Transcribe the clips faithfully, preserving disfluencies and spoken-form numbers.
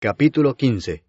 Capítulo quince.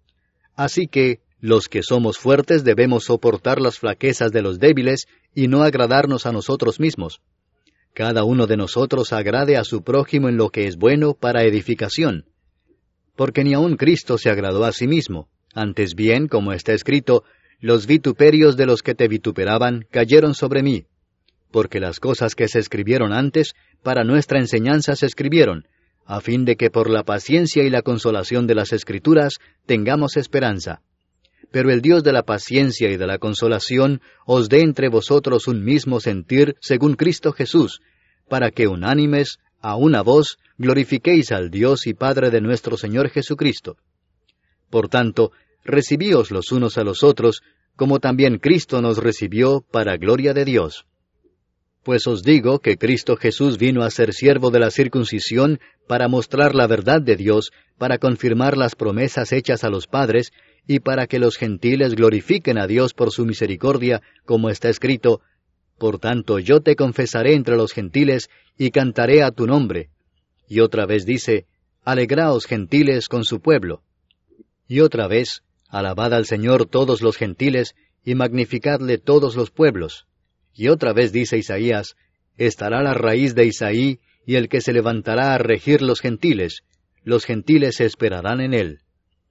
Así que, los que somos fuertes debemos soportar las flaquezas de los débiles y no agradarnos a nosotros mismos. Cada uno de nosotros agrade a su prójimo en lo que es bueno para edificación. Porque ni aun Cristo se agradó a sí mismo. Antes bien, como está escrito, los vituperios de los que te vituperaban cayeron sobre mí. Porque las cosas que se escribieron antes, para nuestra enseñanza se escribieron, a fin de que por la paciencia y la consolación de las Escrituras tengamos esperanza. Pero el Dios de la paciencia y de la consolación os dé entre vosotros un mismo sentir según Cristo Jesús, para que unánimes, a una voz, glorifiquéis al Dios y Padre de nuestro Señor Jesucristo. Por tanto, recibíos los unos a los otros, como también Cristo nos recibió para gloria de Dios. Pues os digo que Cristo Jesús vino a ser siervo de la circuncisión para mostrar la verdad de Dios, para confirmar las promesas hechas a los padres, y para que los gentiles glorifiquen a Dios por su misericordia, como está escrito, Por tanto yo te confesaré entre los gentiles, y cantaré a tu nombre. Y otra vez dice, Alegraos gentiles con su pueblo. Y otra vez, Alabad al Señor todos los gentiles, y magnificadle todos los pueblos. Y otra vez dice Isaías, Estará la raíz de Isaí, y el que se levantará a regir los gentiles, los gentiles esperarán en él.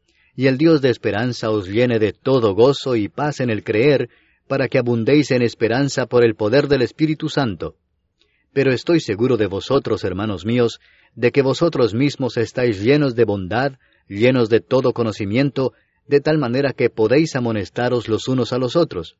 Y el Dios de esperanza os llene de todo gozo y paz en el creer, para que abundéis en esperanza por el poder del Espíritu Santo. Pero estoy seguro de vosotros, hermanos míos, de que vosotros mismos estáis llenos de bondad, llenos de todo conocimiento, de tal manera que podéis amonestaros los unos a los otros.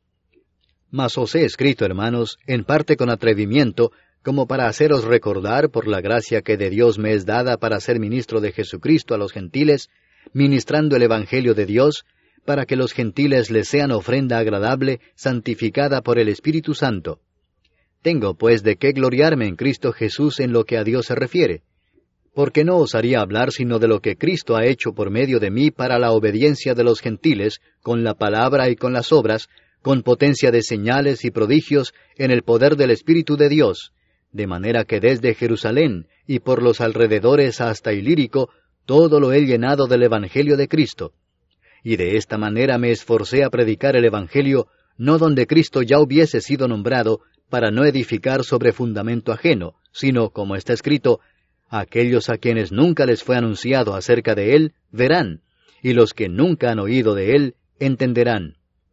Mas os he escrito, hermanos, en parte con atrevimiento, como para haceros recordar, por la gracia que de Dios me es dada para ser ministro de Jesucristo a los gentiles, ministrando el Evangelio de Dios, para que los gentiles les sean ofrenda agradable, santificada por el Espíritu Santo. Tengo pues de qué gloriarme en Cristo Jesús en lo que a Dios se refiere, porque no os haría hablar sino de lo que Cristo ha hecho por medio de mí para la obediencia de los gentiles, con la palabra y con las obras, con potencia de señales y prodigios en el poder del Espíritu de Dios, de manera que desde Jerusalén y por los alrededores hasta Ilírico, todo lo he llenado del Evangelio de Cristo. Y de esta manera me esforcé a predicar el Evangelio, no donde Cristo ya hubiese sido nombrado, para no edificar sobre fundamento ajeno, sino, como está escrito, aquellos a quienes nunca les fue anunciado acerca de Él, verán, y los que nunca han oído de Él, entenderán.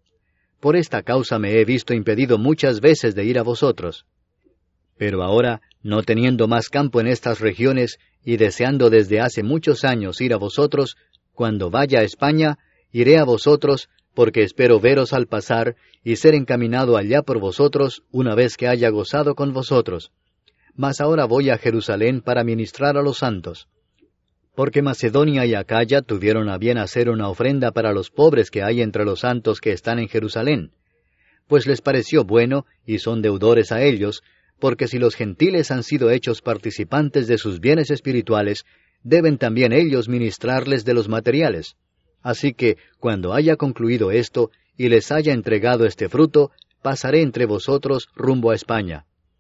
Por esta causa me he visto impedido muchas veces de ir a vosotros. Pero ahora, no teniendo más campo en estas regiones, y deseando desde hace muchos años ir a vosotros, cuando vaya a España, iré a vosotros, porque espero veros al pasar, y ser encaminado allá por vosotros, una vez que haya gozado con vosotros. Mas ahora voy a Jerusalén para ministrar a los santos. Porque Macedonia y Acaya tuvieron a bien hacer una ofrenda para los pobres que hay entre los santos que están en Jerusalén. Pues les pareció bueno, y son deudores a ellos, porque si los gentiles han sido hechos participantes de sus bienes espirituales, deben también ellos ministrarles de los materiales. Así que, cuando haya concluido esto, y les haya entregado este fruto, pasaré entre vosotros rumbo a España.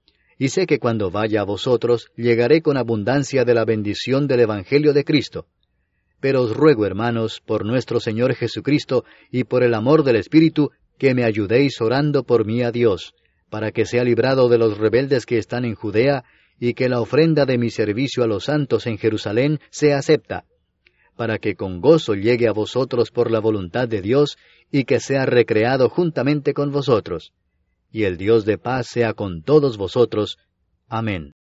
Y sé que cuando vaya a vosotros, llegaré con abundancia de la bendición del Evangelio de Cristo. Pero os ruego, hermanos, por nuestro Señor Jesucristo, y por el amor del Espíritu, que me ayudéis orando por mí a Dios, para que sea librado de los rebeldes que están en Judea, y que la ofrenda de mi servicio a los santos en Jerusalén sea acepta, para que con gozo llegue a vosotros por la voluntad de Dios, y que sea recreado juntamente con vosotros. Y el Dios de paz sea con todos vosotros. Amén.